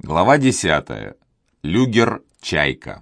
Глава 10. Люгер-Чайка.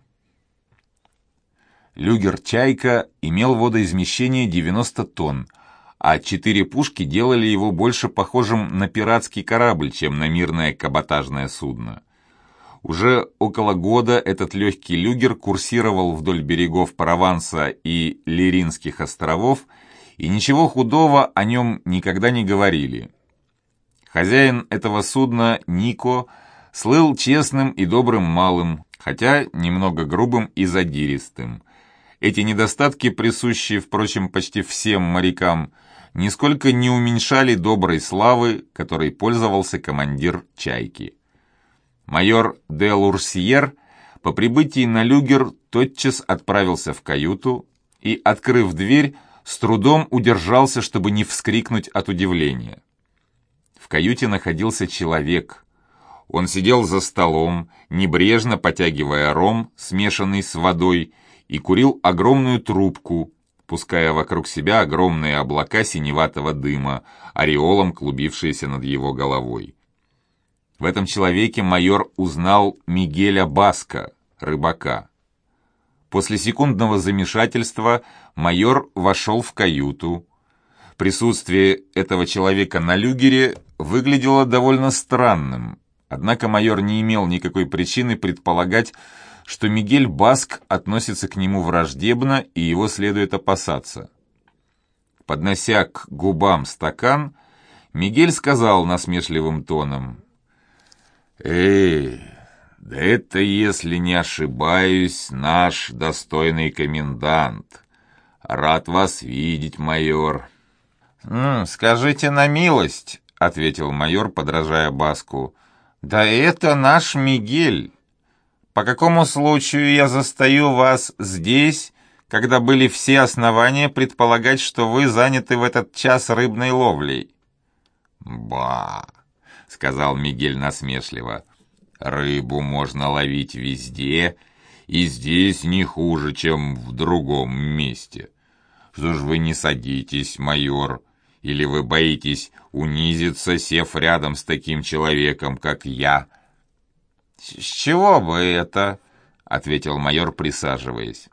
Люгер-Чайка имел водоизмещение 90 тонн, а 4 пушки делали его больше похожим на пиратский корабль, чем на мирное каботажное судно. Уже около года этот легкий люгер курсировал вдоль берегов Прованса и Лиринских островов, и ничего худого о нем никогда не говорили. Хозяин этого судна, Нико, слыл честным и добрым малым, хотя немного грубым и задиристым. Эти недостатки, присущие, впрочем, почти всем морякам, нисколько не уменьшали доброй славы, которой пользовался командир «Чайки». Майор де Лурсьер по прибытии на люгер тотчас отправился в каюту и, открыв дверь, с трудом удержался, чтобы не вскрикнуть от удивления. В каюте находился человек. Он сидел за столом, небрежно потягивая ром, смешанный с водой, и курил огромную трубку, пуская вокруг себя огромные облака синеватого дыма, ореолом клубившиеся над его головой. В этом человеке майор узнал Мигеля Баска, рыбака. После секундного замешательства майор вошел в каюту. Присутствие этого человека на люгере выглядело довольно странным, однако майор не имел никакой причины предполагать, что Мигель Баск относится к нему враждебно и его следует опасаться. Поднося к губам стакан, Мигель сказал насмешливым тоном: да это, если не ошибаюсь, наш достойный комендант. Рад вас видеть, майор». «Скажите на милость», — ответил майор, подражая Баску. «Да это наш Мигель. По какому случаю я застаю вас здесь, когда были все основания предполагать, что вы заняты в этот час рыбной ловлей?» «Ба», — сказал Мигель насмешливо, — «рыбу можно ловить везде, и здесь не хуже, чем в другом месте. Что ж вы не садитесь, майор? Или вы боитесь унизиться, сев рядом с таким человеком, как я?» «С чего бы это?» — ответил майор, присаживаясь.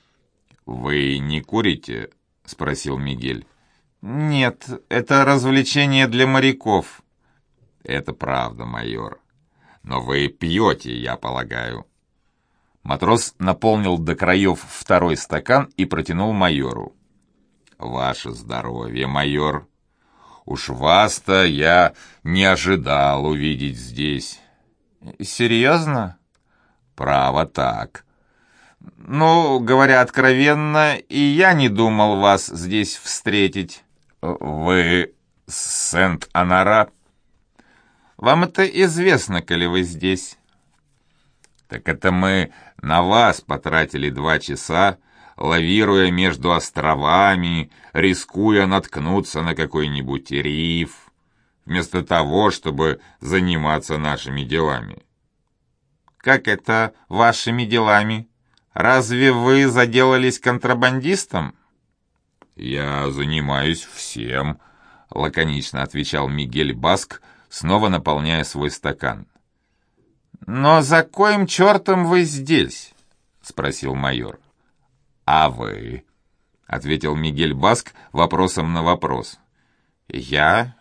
«Вы не курите?» — спросил Мигель. «Нет, это развлечение для моряков». «Это правда, майор. Но вы пьете, я полагаю». Матрос наполнил до краев второй стакан и протянул майору. «Ваше здоровье, майор. Уж вас-то я не ожидал увидеть здесь». «Серьезно?» «Право так». «Ну, говоря откровенно, и я не думал вас здесь встретить». «Вы с Сент-Анара?» «Вам это известно, коли вы здесь». «Так это мы на вас потратили 2 часа, лавируя между островами, рискуя наткнуться на какой-нибудь риф, вместо того, чтобы заниматься нашими делами». «Как это вашими делами? Разве вы заделались контрабандистом?» «Я занимаюсь всем», — лаконично отвечал Мигель Баск, снова наполняя свой стакан. «Но за коим чертом вы здесь?» — спросил майор. «А вы?» — ответил Мигель Баск вопросом на вопрос. «Я?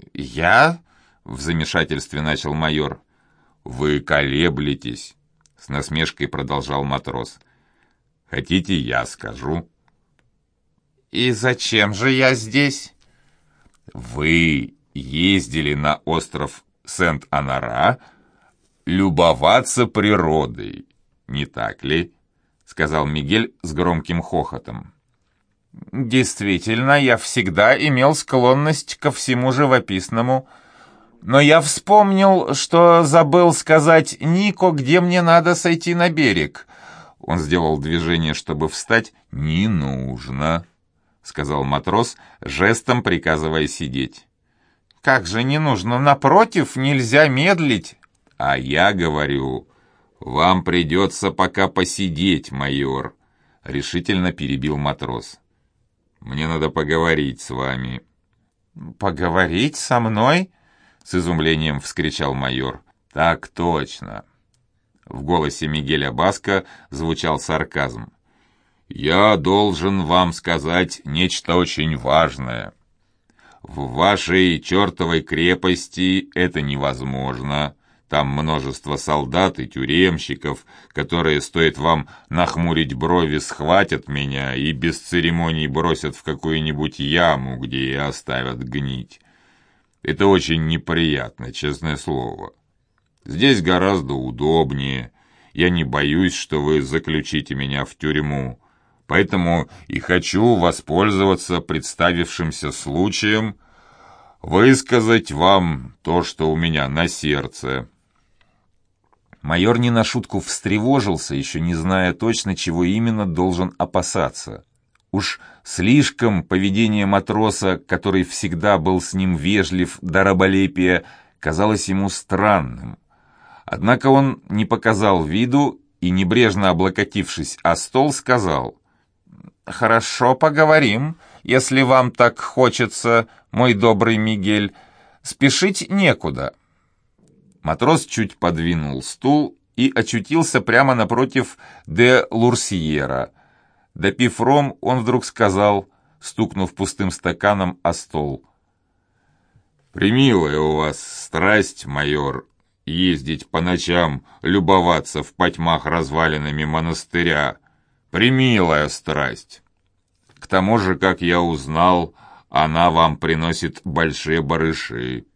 — в замешательстве начал майор. «Вы колеблетесь», — с насмешкой продолжал матрос. «Хотите, я скажу?» «И зачем же я здесь?» «Вы ездили на остров Сент-Анара любоваться природой, не так ли?» — сказал Мигель с громким хохотом. «Действительно, я всегда имел склонность ко всему живописному, но я вспомнил, что забыл сказать Нико, где мне надо сойти на берег». Он сделал движение, чтобы встать. «Не нужно», — сказал матрос, жестом приказывая сидеть. «Как же не нужно? Напротив, нельзя медлить». «А я говорю, вам придется пока посидеть, майор», — решительно перебил матрос. «Мне надо поговорить с вами». «Поговорить со мной?» — с изумлением вскричал майор. «Так точно». В голосе Мигеля Баско звучал сарказм. «Я должен вам сказать нечто очень важное. В вашей чертовой крепости это невозможно. Там множество солдат и тюремщиков, которые, стоит вам нахмурить брови, схватят меня и без церемоний бросят в какую-нибудь яму, где и оставят гнить. Это очень неприятно, честное слово. Здесь гораздо удобнее. Я не боюсь, что вы заключите меня в тюрьму. Поэтому и хочу воспользоваться представившимся случаем высказать вам то, что у меня на сердце». Майор не на шутку встревожился, еще не зная точно, чего именно должен опасаться. Уж слишком поведение матроса, который всегда был с ним вежлив до раболепия, казалось ему странным. Однако он не показал виду и, небрежно облокотившись о стол, сказал: «Хорошо, поговорим, если вам так хочется, мой добрый Мигель. Спешить некуда». Матрос чуть подвинул стул и очутился прямо напротив де Лурсьера. Допив ром, он вдруг сказал, стукнув пустым стаканом о стол: «Примилая у вас страсть, майор, ездить по ночам, любоваться в потьмах развалинами монастыря. Примилая страсть. К тому же, как я узнал, она вам приносит большие барыши».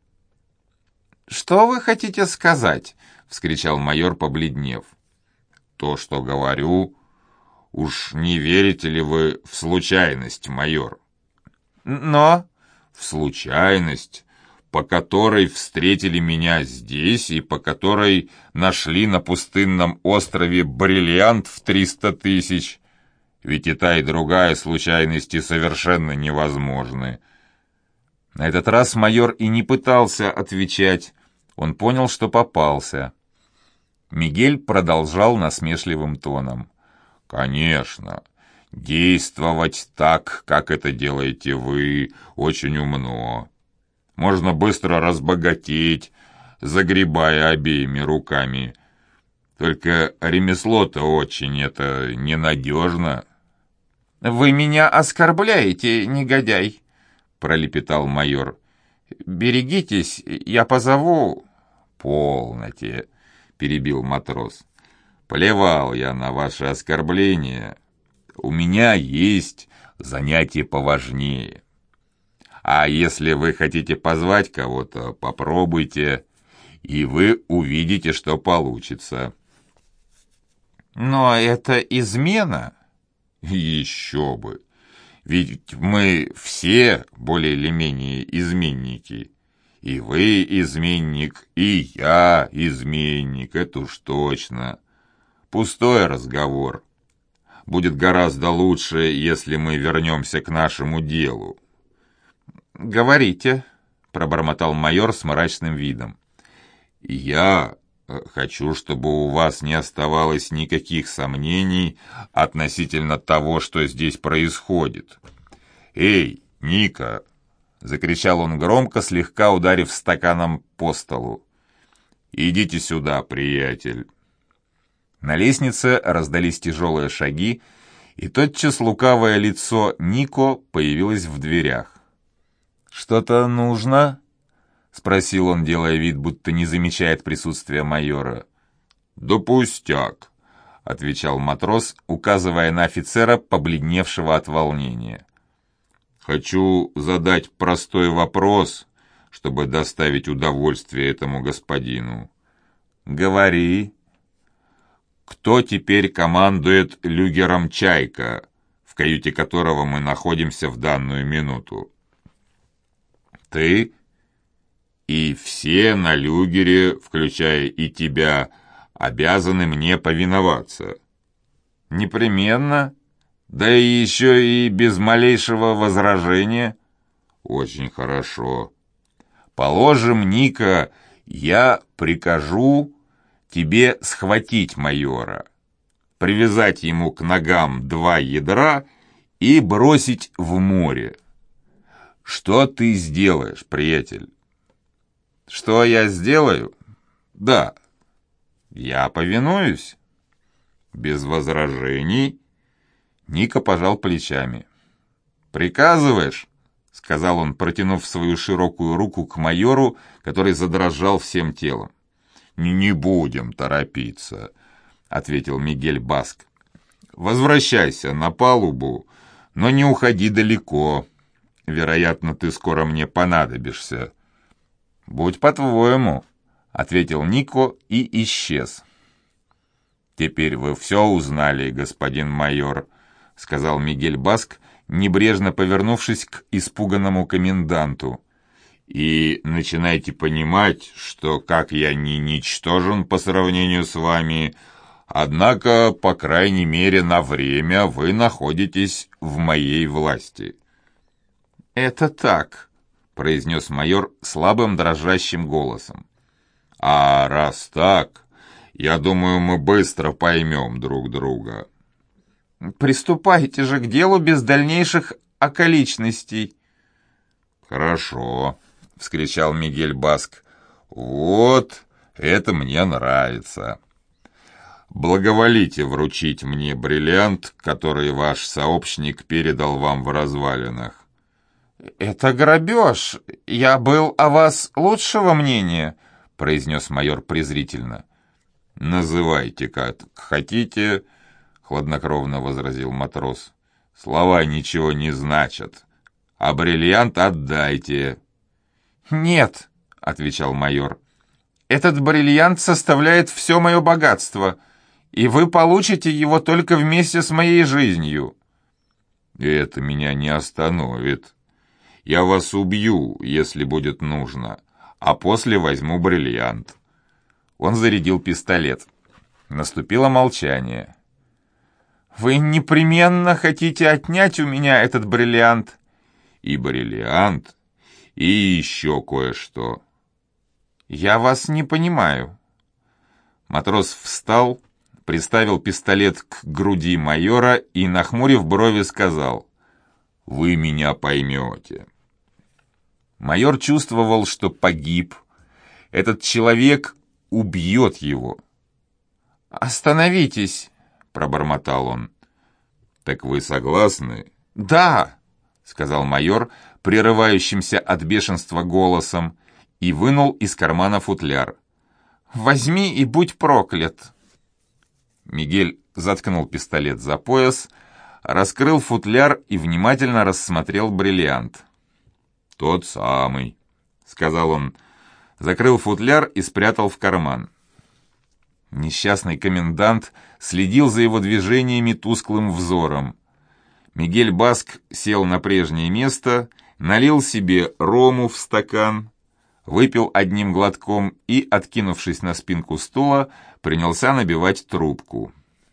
«Что вы хотите сказать?» — вскричал майор, побледнев. «То, что говорю. Уж не верите ли вы в случайность, майор?» «Но...» «В случайность, по которой встретили меня здесь и по которой нашли на пустынном острове бриллиант в 300 тысяч. Ведь и та, и другая случайности совершенно невозможны». На этот раз майор и не пытался отвечать. Он понял, что попался. Мигель продолжал насмешливым тоном: «Конечно, действовать так, как это делаете вы, очень умно. Можно быстро разбогатеть, загребая обеими руками. Только ремесло-то очень это ненадежно». «Вы меня оскорбляете, негодяй», — пролепетал майор. «Берегитесь, я позову...» «Полноте», — перебил матрос. «Плевал я на ваши оскорбления. У меня есть занятие поважнее. А если вы хотите позвать кого-то, попробуйте, и вы увидите, что получится». «Но это измена». «Еще бы! Ведь мы все более или менее изменники. И вы изменник, и я изменник, это уж точно. Пустой разговор. Будет гораздо лучше, если мы вернемся к нашему делу». «Говорите», — пробормотал майор с мрачным видом. «Я хочу, чтобы у вас не оставалось никаких сомнений относительно того, что здесь происходит. Эй, Ника!» — закричал он громко, слегка ударив стаканом по столу. «Идите сюда, приятель». На лестнице раздались тяжелые шаги, и тотчас лукавое лицо Нико появилось в дверях. «Что-то нужно?» — спросил он, делая вид, будто не замечает присутствия майора. «Да пустяк», — отвечал матрос, указывая на офицера, побледневшего от волнения. «Хочу задать простой вопрос, чтобы доставить удовольствие этому господину». «Говори». «Кто теперь командует люгером «Чайка», в каюте которого мы находимся в данную минуту?» «Ты? И все на люгере, включая и тебя, обязаны мне повиноваться». «Непременно. Да и еще и без малейшего возражения». «Очень хорошо. Положим, Ника, я прикажу тебе схватить майора, привязать ему к ногам 2 ядра и бросить в море. Что ты сделаешь, приятель?» «Что я сделаю? «Да». «Я повинуюсь». «Без возражений?» Ника пожал плечами. «Приказываешь?» — сказал он, протянув свою широкую руку к майору, который задрожал всем телом. «Не будем торопиться», — ответил Мигель Баск. «Возвращайся на палубу, но не уходи далеко. Вероятно, ты скоро мне понадобишься». «Будь по-твоему», — ответил Нико и исчез. «Теперь вы все узнали, господин майор», — сказал Мигель Баск, небрежно повернувшись к испуганному коменданту. «И начинайте понимать, что, как я не ничтожен по сравнению с вами, однако, по крайней мере, на время вы находитесь в моей власти». «Это так», — произнес майор слабым дрожащим голосом. «А раз так, я думаю, мы быстро поймем друг друга». «Приступайте же к делу без дальнейших околичностей». «Хорошо», — вскричал Мигель Баск. «Вот, это мне нравится. Благоволите вручить мне бриллиант, который ваш сообщник передал вам в развалинах». «Это грабеж. Я был о вас лучшего мнения», — произнес майор презрительно. «Называйте, как хотите», — хладнокровно возразил матрос. «Слова ничего не значат. А бриллиант отдайте». «Нет», — отвечал майор. «Этот бриллиант составляет все мое богатство, и вы получите его только вместе с моей жизнью». «И это меня не остановит. Я вас убью, если будет нужно, а после возьму бриллиант». Он зарядил пистолет. Наступило молчание. «Вы непременно хотите отнять у меня этот бриллиант?» «И бриллиант, и еще кое-что». «Я вас не понимаю». Матрос встал, приставил пистолет к груди майора и, нахмурив брови, сказал: «Вы меня поймете». Майор чувствовал, что погиб. Этот человек убьет его. «Остановитесь», — пробормотал он. «Так вы согласны?» «Да», — сказал майор, прерывающимся от бешенства голосом, и вынул из кармана футляр. «Возьми и будь проклят». Мигель заткнул пистолет за пояс, раскрыл футляр и внимательно рассмотрел бриллиант. «Тот самый», — сказал он, закрыл футляр и спрятал в карман. Несчастный комендант следил за его движениями тусклым взором. Мигель Баск сел на прежнее место, налил себе рому в стакан, выпил одним глотком и, откинувшись на спинку стула, принялся набивать трубку.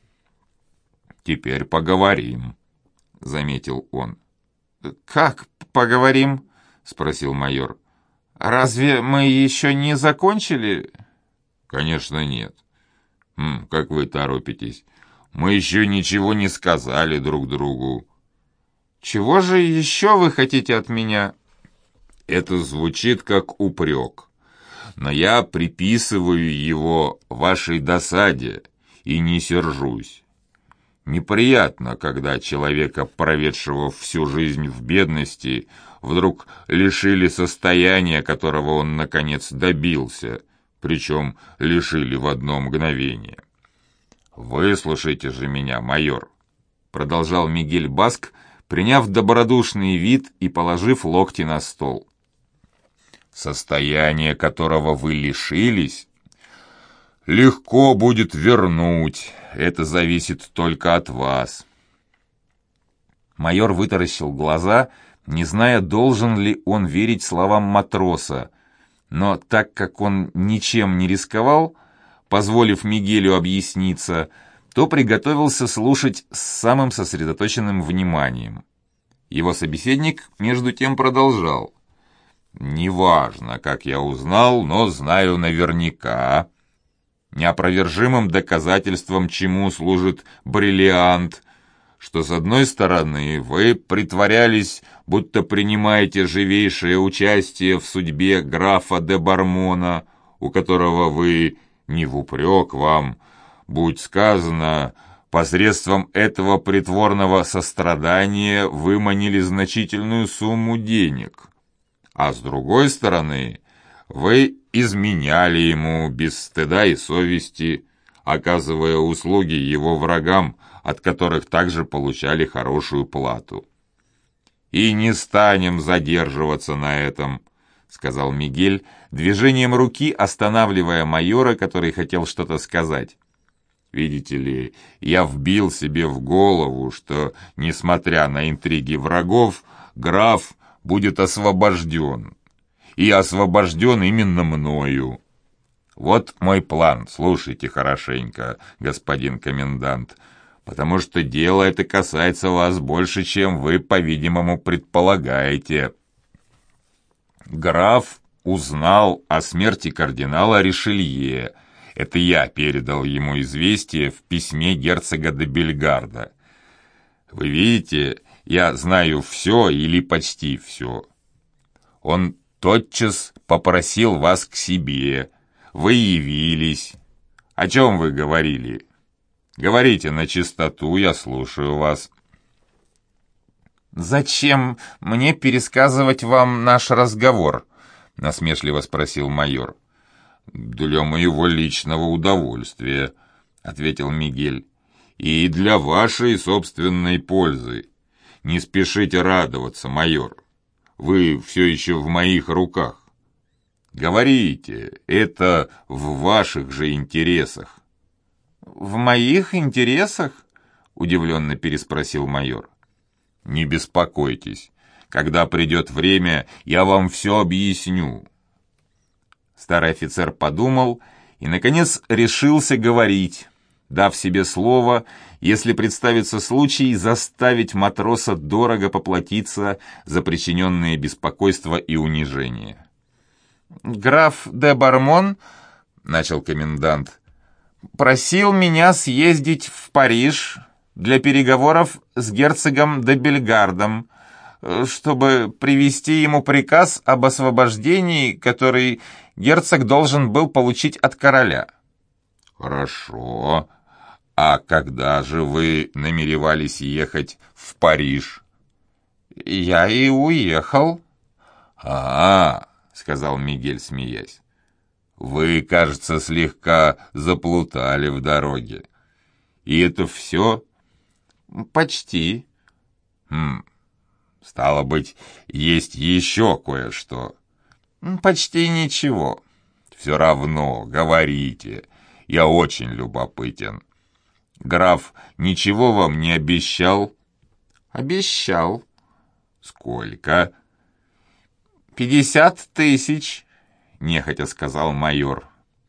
«Теперь поговорим», — заметил он. «Как поговорим?» — спросил майор. «Разве мы еще не закончили?» «Конечно нет. Как вы торопитесь? Мы еще ничего не сказали друг другу». «Чего же еще вы хотите от меня?» «Это звучит как упрек, но я приписываю его вашей досаде и не сержусь. Неприятно, когда человека, проведшего всю жизнь в бедности, вдруг лишили состояния, которого он, наконец, добился, причем лишили в одно мгновение. «Выслушайте же меня, майор», — продолжал Мигель Баск, приняв добродушный вид и положив локти на стол. «Состояние, которого вы лишились, легко будет вернуть. Это зависит только от вас». Майор вытаращил глаза, не зная, должен ли он верить словам матроса, но так как он ничем не рисковал, позволив Мигелю объясниться, то приготовился слушать с самым сосредоточенным вниманием. Его собеседник, между тем, продолжал. «Неважно, как я узнал, но знаю наверняка. Неопровержимым доказательством чему служит бриллиант, что, с одной стороны, вы притворялись, будто принимаете живейшее участие в судьбе графа де Бармона, у которого вы, не в упрек вам, будь сказано, посредством этого притворного сострадания выманили значительную сумму денег, а с другой стороны, вы изменяли ему без стыда и совести, оказывая услуги его врагам, от которых также получали хорошую плату. «И не станем задерживаться на этом», — сказал Мигель, движением руки останавливая майора, который хотел что-то сказать. «Видите ли, я вбил себе в голову, что, несмотря на интриги врагов, граф будет освобожден. И освобожден именно мною. Вот мой план, слушайте хорошенько, господин комендант, потому что дело это касается вас больше, чем вы, по-видимому, предполагаете. Граф узнал о смерти кардинала Ришелье. Это я передал ему известие в письме герцога де Бельгарда. Вы видите, я знаю все или почти все. Он тотчас попросил вас к себе. Вы явились. О чем вы говорили? Говорите на чистоту, я слушаю вас. «Зачем мне пересказывать вам наш разговор?» — насмешливо спросил майор. «Для моего личного удовольствия», — ответил Мигель, — «и для вашей собственной пользы. Не спешите радоваться, майор. Вы все еще в моих руках. Говорите, это в ваших же интересах». «В моих интересах?» — удивленно переспросил майор. «Не беспокойтесь. Когда придет время, я вам все объясню». Старый офицер подумал и, наконец, решился говорить, дав себе слово, если представится случай, заставить матроса дорого поплатиться за причиненные беспокойство и унижение. «Граф де Бармон, — начал комендант, — просил меня съездить в Париж для переговоров с герцогом де Бельгардом, чтобы привести ему приказ об освобождении, который герцог должен был получить от короля». «Хорошо. А когда же вы намеревались ехать в Париж?» «Я и уехал». Сказал Мигель, смеясь. «Вы, кажется, слегка заплутали в дороге. И это все?» «Почти». Стало быть, есть еще кое-что?» «Почти ничего». «Все равно, говорите. Я очень любопытен. Граф ничего вам не обещал?» «Обещал». «Сколько?» 50 тысяч», — нехотя сказал майор.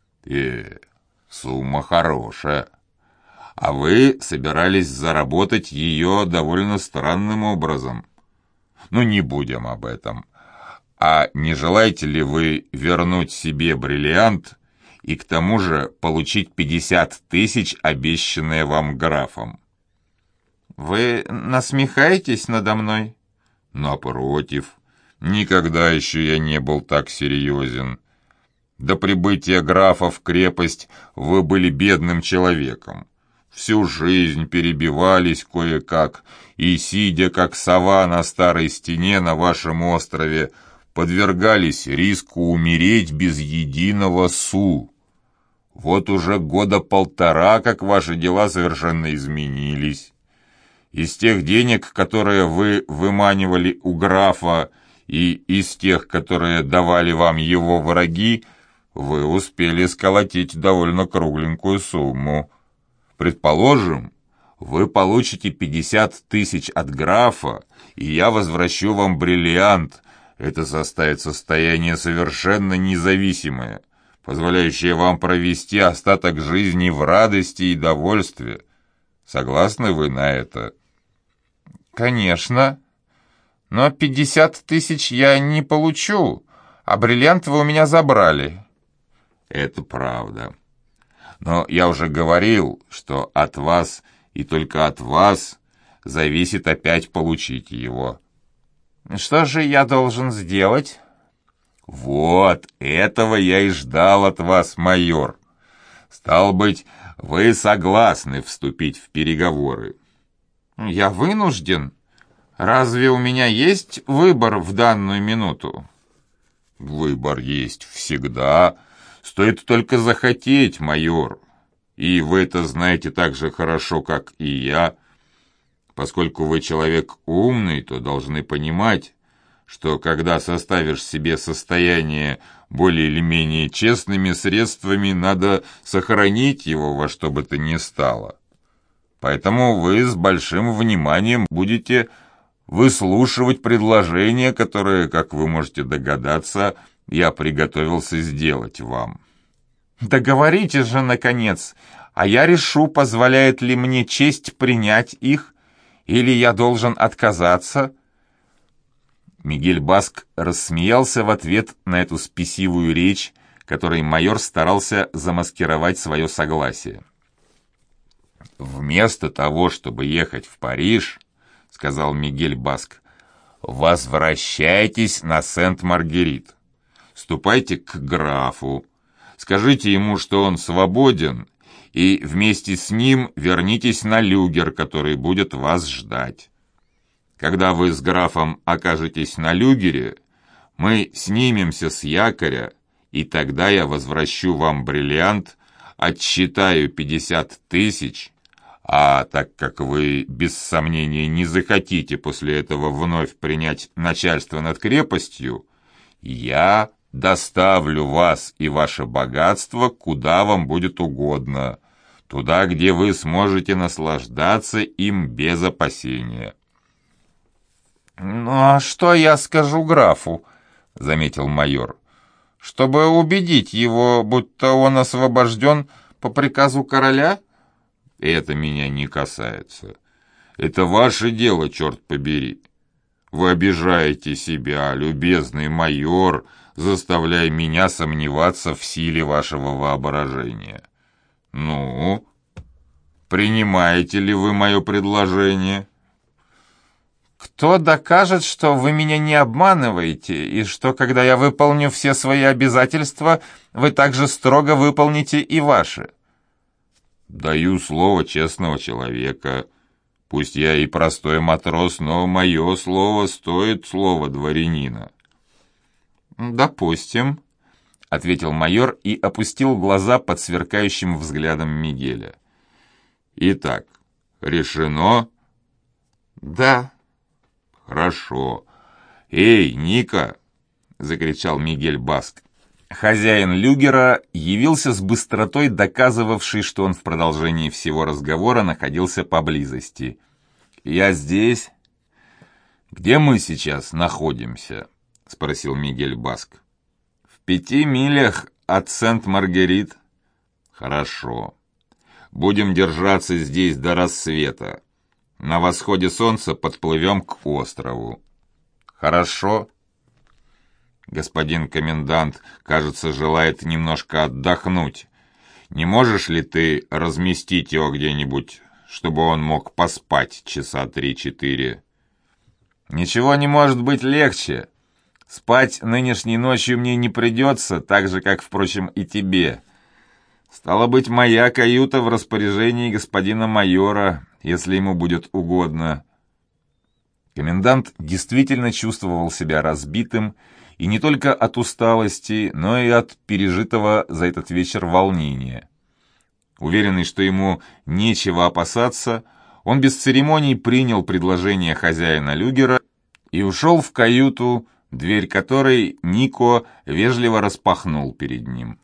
Сумма хорошая. А вы собирались заработать ее довольно странным образом. Ну, не будем об этом. А не желаете ли вы вернуть себе бриллиант и к тому же получить 50 тысяч, обещанные вам графом?» «Вы насмехаетесь надо мной?» «Напротив. Никогда еще я не был так серьезен. До прибытия графа в крепость вы были бедным человеком. Всю жизнь перебивались кое-как, и, сидя как сова на старой стене на вашем острове, подвергались риску умереть без единого су. Вот уже года полтора, как ваши дела совершенно изменились. Из тех денег, которые вы выманивали у графа, и из тех, которые давали вам его враги, вы успели сколотить довольно кругленькую сумму. Предположим, вы получите 50 тысяч от графа, и я возвращу вам бриллиант. Это составит состояние совершенно независимое, позволяющее вам провести остаток жизни в радости и довольстве. Согласны вы на это?» «Конечно. Но 50 тысяч я не получу, а бриллиант вы у меня забрали». «Это правда. Но я уже говорил, что от вас и только от вас зависит опять получить его». «Что же я должен сделать?» «Вот, этого я и ждал от вас, майор. Стало быть, вы согласны вступить в переговоры?» «Я вынужден. Разве у меня есть выбор в данную минуту?» «Выбор есть всегда. Стоит только захотеть, майор. И вы это знаете так же хорошо, как и я. Поскольку вы человек умный, то должны понимать, что когда составишь себе состояние более или менее честными средствами, надо сохранить его во что бы то ни стало. Поэтому вы с большим вниманием будете выслушивать предложения, которые, как вы можете догадаться, я приготовился сделать вам». «Договорите же, наконец, а я решу, позволяет ли мне честь принять их, или я должен отказаться». Мигель Баск рассмеялся в ответ на эту спесивую речь, которой майор старался замаскировать свое согласие. «Вместо того, чтобы ехать в Париж, — сказал Мигель Баск, — возвращайтесь на Сент-Маргерит. Ступайте к графу, скажите ему, что он свободен, и вместе с ним вернитесь на люгер, который будет вас ждать. Когда вы с графом окажетесь на люгере, мы снимемся с якоря, и тогда я возвращу вам бриллиант, отсчитаю 50 тысяч, а так как вы без сомнения не захотите после этого вновь принять начальство над крепостью, я доставлю вас и ваше богатство куда вам будет угодно, туда, где вы сможете наслаждаться им без опасения». «Ну а что я скажу графу?» — заметил майор. «Чтобы убедить его, будто он освобожден по приказу короля?» «Это меня не касается. Это ваше дело, черт побери. Вы обижаете себя, любезный майор, заставляя меня сомневаться в силе вашего воображения. Ну, принимаете ли вы мое предложение?» «Кто докажет, что вы меня не обманываете, и что, когда я выполню все свои обязательства, вы также строго выполните и ваши?» «Даю слово честного человека. Пусть я и простой матрос, но мое слово стоит слова дворянина». «Допустим», — ответил майор и опустил глаза под сверкающим взглядом Мигеля. «Итак, решено?» «Да». «Хорошо. Эй, Ника!» — закричал Мигель Баск. Хозяин люгера явился с быстротой, доказывавшей, что он в продолжении всего разговора находился поблизости. «Я здесь». «Где мы сейчас находимся?» — спросил Мигель Баск. «В 5 милях от Сент-Маргерит». «Хорошо. Будем держаться здесь до рассвета. На восходе солнца подплывем к острову». «Хорошо». «Господин комендант, кажется, желает немножко отдохнуть. Не можешь ли ты разместить его где-нибудь, чтобы он мог поспать часа 3-4? «Ничего не может быть легче. Спать нынешней ночью мне не придется, так же, как, впрочем, и тебе. Стало быть, моя каюта в распоряжении господина майора, если ему будет угодно». Комендант действительно чувствовал себя разбитым, и не только от усталости, но и от пережитого за этот вечер волнения. Уверенный, что ему нечего опасаться, он без церемоний принял предложение хозяина люгера и ушел в каюту, дверь которой Нико вежливо распахнул перед ним.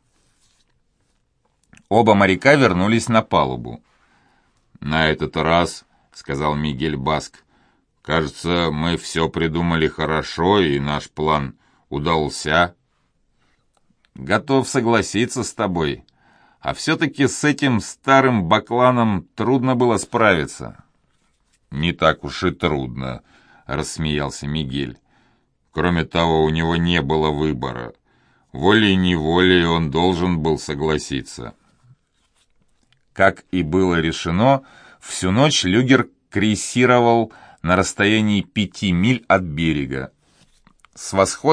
Оба моряка вернулись на палубу. «На этот раз, — сказал Мигель Баск, — кажется, мы все придумали хорошо, и наш план удался». «Готов согласиться с тобой. А все-таки с этим старым бакланом трудно было справиться». «Не так уж и трудно», — рассмеялся Мигель. «Кроме того, у него не было выбора. Волей-неволей он должен был согласиться». Как и было решено, всю ночь люгер крейсировал на расстоянии 5 миль от берега. С восходом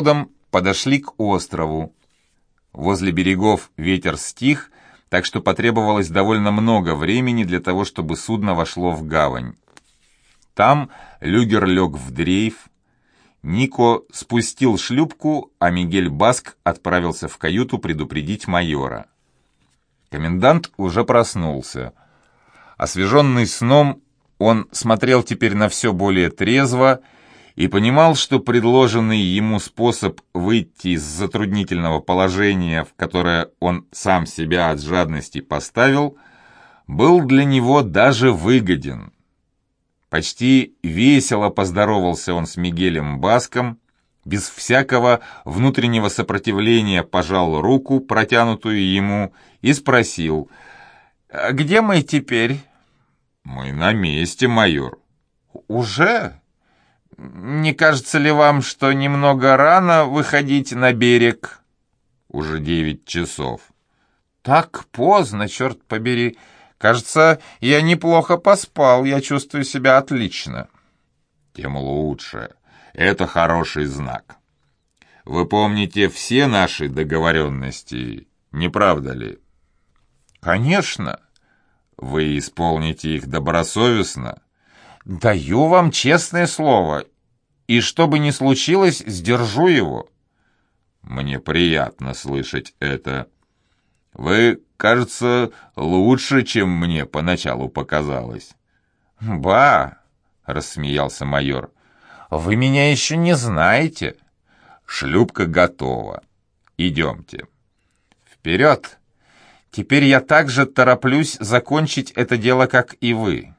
подошли к острову. Возле берегов ветер стих, так что потребовалось довольно много времени для того, чтобы судно вошло в гавань. Там люгер лег в дрейф, Нико спустил шлюпку, а Мигель Баск отправился в каюту предупредить майора. Комендант уже проснулся. Освеженный сном, он смотрел теперь на все более трезво и понимал, что предложенный ему способ выйти из затруднительного положения, в которое он сам себя от жадности поставил, был для него даже выгоден. Почти весело поздоровался он с Мигелем Баском, без всякого внутреннего сопротивления пожал руку, протянутую ему, и спросил: «Где мы теперь?» «Мы на месте, майор». «Уже? Не кажется ли вам, что немного рано выходить на берег?» «Уже 9 часов». «Так поздно, черт побери. Кажется, я неплохо поспал, я чувствую себя отлично». «Тем лучше. Это хороший знак. Вы помните все наши договоренности, не правда ли?» «Конечно». «Вы исполните их добросовестно?» «Даю вам честное слово, и что бы ни случилось, сдержу его». «Мне приятно слышать это. Вы, кажется, лучше, чем мне поначалу показалось». «Ба!» — рассмеялся майор. «Вы меня еще не знаете». «Шлюпка готова. Идемте». «Вперед! Теперь я так же тороплюсь закончить это дело, как и вы».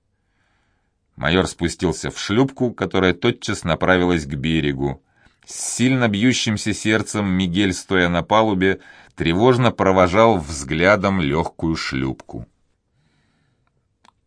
Майор спустился в шлюпку, которая тотчас направилась к берегу. С сильно бьющимся сердцем Мигель, стоя на палубе, тревожно провожал взглядом легкую шлюпку.